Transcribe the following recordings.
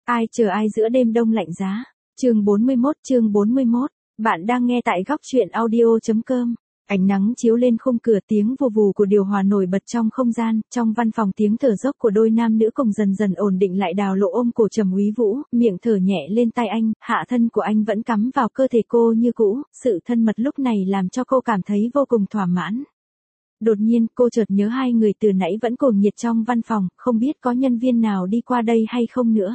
Ai chờ ai giữa đêm đông lạnh giá. Chương 41, bạn đang nghe tại góc truyện audio.com. Ánh nắng chiếu lên khung cửa, tiếng vù vù của điều hòa nổi bật trong không gian, trong văn phòng tiếng thở dốc của đôi nam nữ cùng dần dần ổn định lại. Đào Lộ ôm cổ Trầm Úy Vũ, miệng thở nhẹ lên tai anh, hạ thân của anh vẫn cắm vào cơ thể cô như cũ, sự thân mật lúc này làm cho cô cảm thấy vô cùng thỏa mãn. Đột nhiên, cô chợt nhớ hai người từ nãy vẫn cuồng nhiệt trong văn phòng, không biết có nhân viên nào đi qua đây hay không nữa.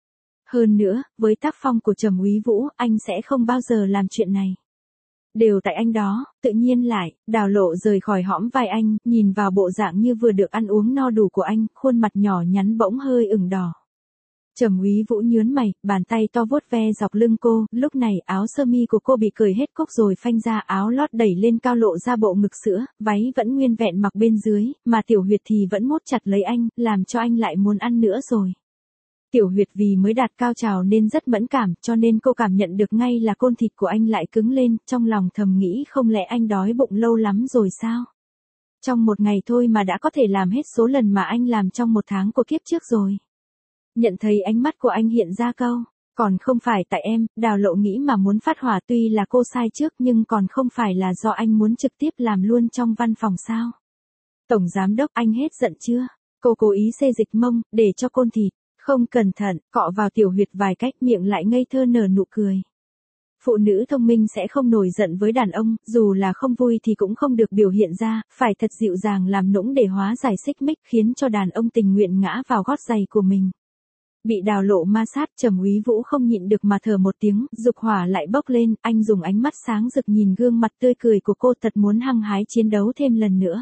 Hơn nữa, với tác phong của Trầm Úy Vũ, anh sẽ không bao giờ làm chuyện này. Đều tại anh đó, tự nhiên lại. Đào Lộ rời khỏi hõm vai anh, nhìn vào bộ dạng như vừa được ăn uống no đủ của anh, khuôn mặt nhỏ nhắn bỗng hơi ửng đỏ. Trầm Úy Vũ nhướng mày, bàn tay to vuốt ve dọc lưng cô, lúc này áo sơ mi của cô bị cởi hết cúc rồi phanh ra, áo lót đẩy lên cao lộ ra bộ ngực sữa, váy vẫn nguyên vẹn mặc bên dưới, mà Tiểu Huyệt thì vẫn mốt chặt lấy anh, làm cho anh lại muốn ăn nữa rồi. Tiểu Huyệt vì mới đạt cao trào nên rất mẫn cảm, cho nên cô cảm nhận được ngay là côn thịt của anh lại cứng lên, trong lòng thầm nghĩ không lẽ anh đói bụng lâu lắm rồi sao? Trong một ngày thôi mà đã có thể làm hết số lần mà anh làm trong một tháng của kiếp trước rồi. Nhận thấy ánh mắt của anh hiện ra câu, còn không phải tại em. Đào Lộ nghĩ mà muốn phát hỏa, tuy là cô sai trước nhưng còn không phải là do anh muốn trực tiếp làm luôn trong văn phòng sao? Tổng giám đốc, anh hết giận chưa? Cô cố ý xê dịch mông, để cho côn thịt không cẩn thận cọ vào Tiểu Huyệt vài cách, miệng lại ngây thơ nở nụ cười. Phụ nữ thông minh sẽ không nổi giận với đàn ông, dù là không vui thì cũng không được biểu hiện ra, phải thật dịu dàng làm nũng để hóa giải xích mích, khiến cho đàn ông tình nguyện ngã vào gót giày của mình. Bị Đào Lộ ma sát, Trầm Úy Vũ không nhịn được mà thở một tiếng, dục hỏa lại bốc lên, anh dùng ánh mắt sáng rực nhìn gương mặt tươi cười của cô, thật muốn hăng hái chiến đấu thêm lần nữa.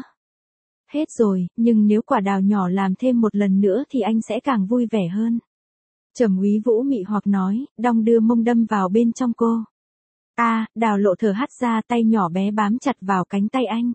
Hết rồi, nhưng nếu quả đào nhỏ làm thêm một lần nữa thì anh sẽ càng vui vẻ hơn. Trầm Úy Vũ mị hoặc nói, đong đưa mông đâm vào bên trong cô. Đào Lộ thở hắt ra, tay nhỏ bé bám chặt vào cánh tay anh.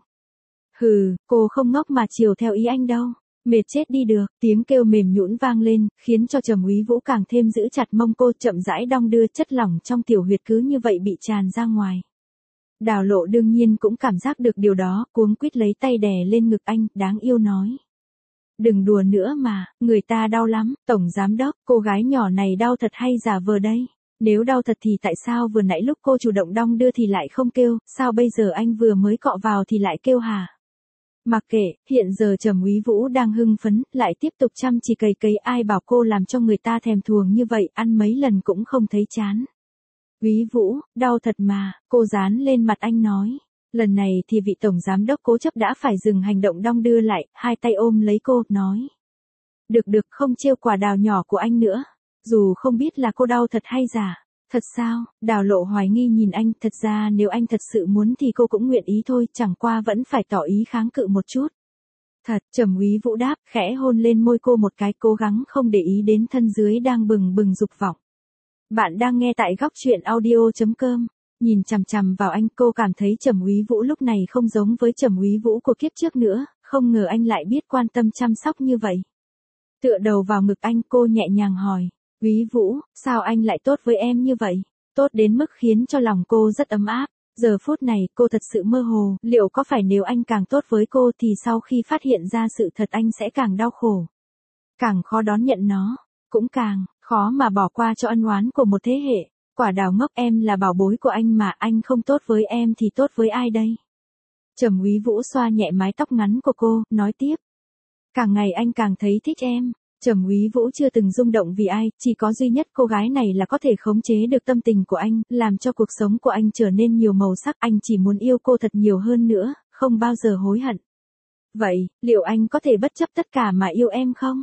Hừ, cô không ngốc mà chiều theo ý anh đâu. Mệt chết đi được, tiếng kêu mềm nhũn vang lên, khiến cho Trầm Úy Vũ càng thêm giữ chặt mông cô, chậm rãi đong đưa, chất lỏng trong Tiểu Huyệt cứ như vậy bị tràn ra ngoài. Đào Lộ đương nhiên cũng cảm giác được điều đó, cuống quýt lấy tay đè lên ngực anh, đáng yêu nói. Đừng đùa nữa mà, người ta đau lắm. Tổng giám đốc, cô gái nhỏ này đau thật hay giả vờ đây? Nếu đau thật thì tại sao vừa nãy lúc cô chủ động đong đưa thì lại không kêu, sao bây giờ anh vừa mới cọ vào thì lại kêu hả? Mặc kệ, hiện giờ Trầm Úy Vũ đang hưng phấn, lại tiếp tục chăm chỉ cày, ai bảo cô làm cho người ta thèm thuồng như vậy, ăn mấy lần cũng không thấy chán. Úy Vũ, đau thật mà, cô dán lên mặt anh nói. Lần này thì vị tổng giám đốc cố chấp đã phải dừng hành động đong đưa lại, hai tay ôm lấy cô, nói. Được, không trêu quả đào nhỏ của anh nữa. Dù không biết là cô đau thật hay giả. Thật sao? Đào Lộ hoài nghi nhìn anh, thật ra nếu anh thật sự muốn thì cô cũng nguyện ý thôi, chẳng qua vẫn phải tỏ ý kháng cự một chút. Thật, Trầm Úy Vũ đáp, khẽ hôn lên môi cô một cái, cố gắng không để ý đến thân dưới đang bừng bừng dục vọng. Bạn đang nghe tại góc truyện audio.com. Nhìn chằm chằm vào anh, cô cảm thấy Trầm Úy Vũ lúc này không giống với Trầm Úy Vũ của kiếp trước nữa, không ngờ anh lại biết quan tâm chăm sóc như vậy. Tựa đầu vào ngực anh, cô nhẹ nhàng hỏi. Úy Vũ, sao anh lại tốt với em như vậy? Tốt đến mức khiến cho lòng cô rất ấm áp. Giờ phút này, cô thật sự mơ hồ, liệu có phải nếu anh càng tốt với cô thì sau khi phát hiện ra sự thật anh sẽ càng đau khổ, càng khó đón nhận nó, cũng càng khó mà bỏ qua cho ân oán của một thế hệ. Quả đào ngốc, em là bảo bối của anh mà, anh không tốt với em thì tốt với ai đây? Trầm Úy Vũ xoa nhẹ mái tóc ngắn của cô, nói tiếp. Càng ngày anh càng thấy thích em. Trầm Úy Vũ chưa từng rung động vì ai, chỉ có duy nhất cô gái này là có thể khống chế được tâm tình của anh, làm cho cuộc sống của anh trở nên nhiều màu sắc, anh chỉ muốn yêu cô thật nhiều hơn nữa, không bao giờ hối hận. Vậy, liệu anh có thể bất chấp tất cả mà yêu em không?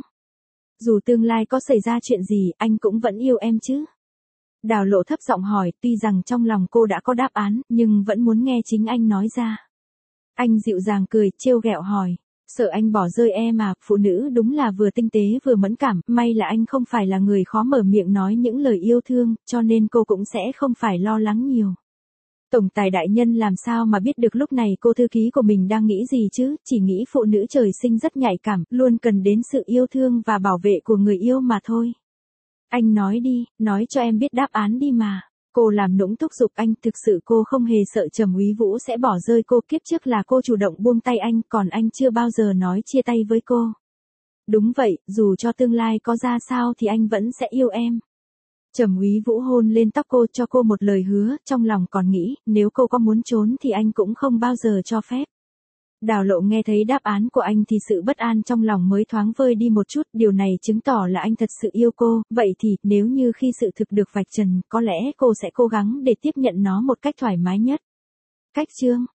Dù tương lai có xảy ra chuyện gì, anh cũng vẫn yêu em chứ? Đào Lộ thấp giọng hỏi, tuy rằng trong lòng cô đã có đáp án, nhưng vẫn muốn nghe chính anh nói ra. Anh dịu dàng cười, trêu ghẹo hỏi. Sợ anh bỏ rơi em à? Phụ nữ đúng là vừa tinh tế vừa mẫn cảm, may là anh không phải là người khó mở miệng nói những lời yêu thương, cho nên cô cũng sẽ không phải lo lắng nhiều. Tổng tài đại nhân làm sao mà biết được lúc này cô thư ký của mình đang nghĩ gì chứ, chỉ nghĩ phụ nữ trời sinh rất nhạy cảm, luôn cần đến sự yêu thương và bảo vệ của người yêu mà thôi. Anh nói đi, nói cho em biết đáp án đi mà. Cô làm nũng thúc giục anh, thực sự cô không hề sợ Trầm Úy Vũ sẽ bỏ rơi cô, kiếp trước là cô chủ động buông tay anh, còn anh chưa bao giờ nói chia tay với cô. Đúng vậy, dù cho tương lai có ra sao thì anh vẫn sẽ yêu em. Trầm Úy Vũ hôn lên tóc cô cho cô một lời hứa, trong lòng còn nghĩ, nếu cô có muốn trốn thì anh cũng không bao giờ cho phép. Đào Lộ nghe thấy đáp án của anh thì sự bất an trong lòng mới thoáng vơi đi một chút, điều này chứng tỏ là anh thật sự yêu cô, vậy thì, nếu như khi sự thực được vạch trần, có lẽ cô sẽ cố gắng để tiếp nhận nó một cách thoải mái nhất. Cách chương